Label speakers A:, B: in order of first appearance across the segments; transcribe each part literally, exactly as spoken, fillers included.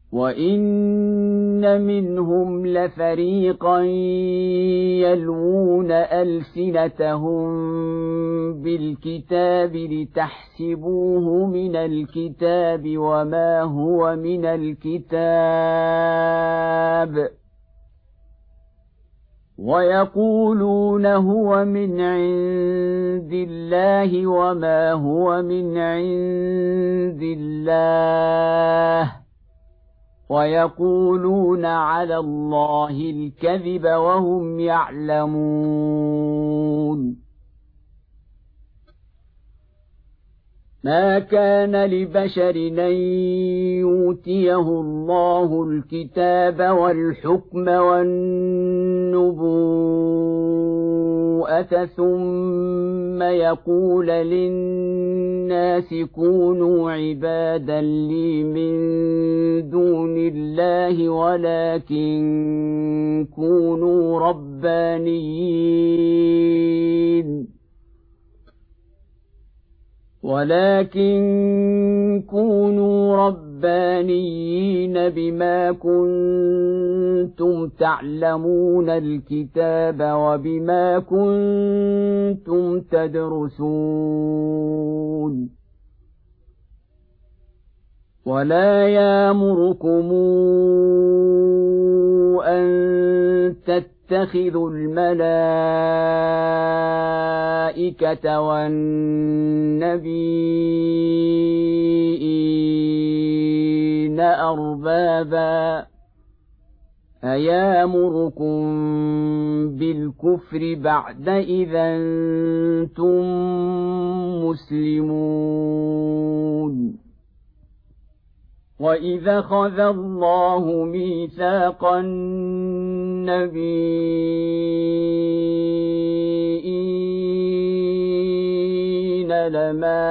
A: وإن منهم لفريقا يلوون ألسنتهم بالكتاب لتحسبوه من الكتاب وما هو من الكتاب ويقولون هو من عند الله وما هو من عند الله ويقولون على الله الكذب وهم يعلمون. ما كان لبشر أن يؤتيه الله الكتاب والحكم والنبوءة ثم يقول للناس كونوا عبادا لي من دون الله ولكن كونوا ربانيين ولكن كونوا ربانيين بما كنتم تعلمون الكتاب وبما كنتم تدرسون ولا يأمركم أن تتخذوا الملائكة والنبيين أربابا أيامركم بالكفر بعد إذا أنتم مسلمون. وإذا خذ الله ميثاق النبيين لما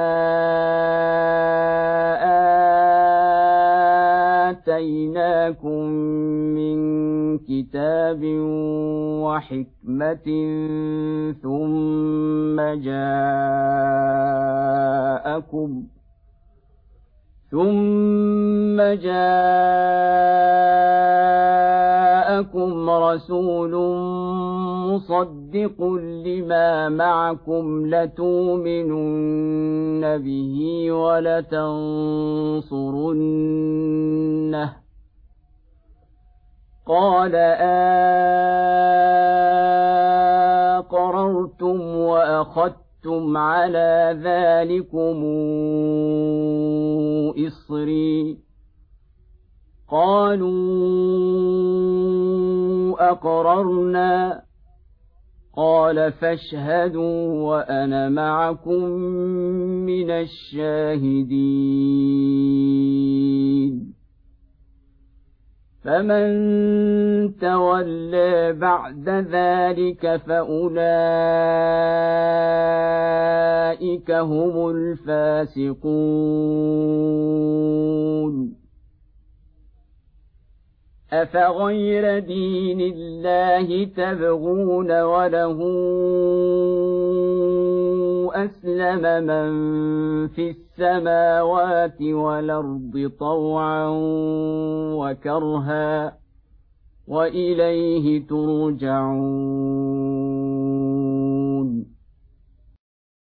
A: آتيناكم من كتاب وحكمة ثم جاءكم ثم جاءكم رسول مصدق لما معكم لتؤمنن به ولتنصرنه قال أقررتم وأخذتم على ذلكم إصري قالوا أقررنا قال فاشهدوا وأنا معكم من الشاهدين. فمن تولى بعد ذلك فأولئك هم الفاسقون. أفغير دين الله تبغون وله أسلم من في السماوات والأرض طوعا وكرها وإليه ترجعون.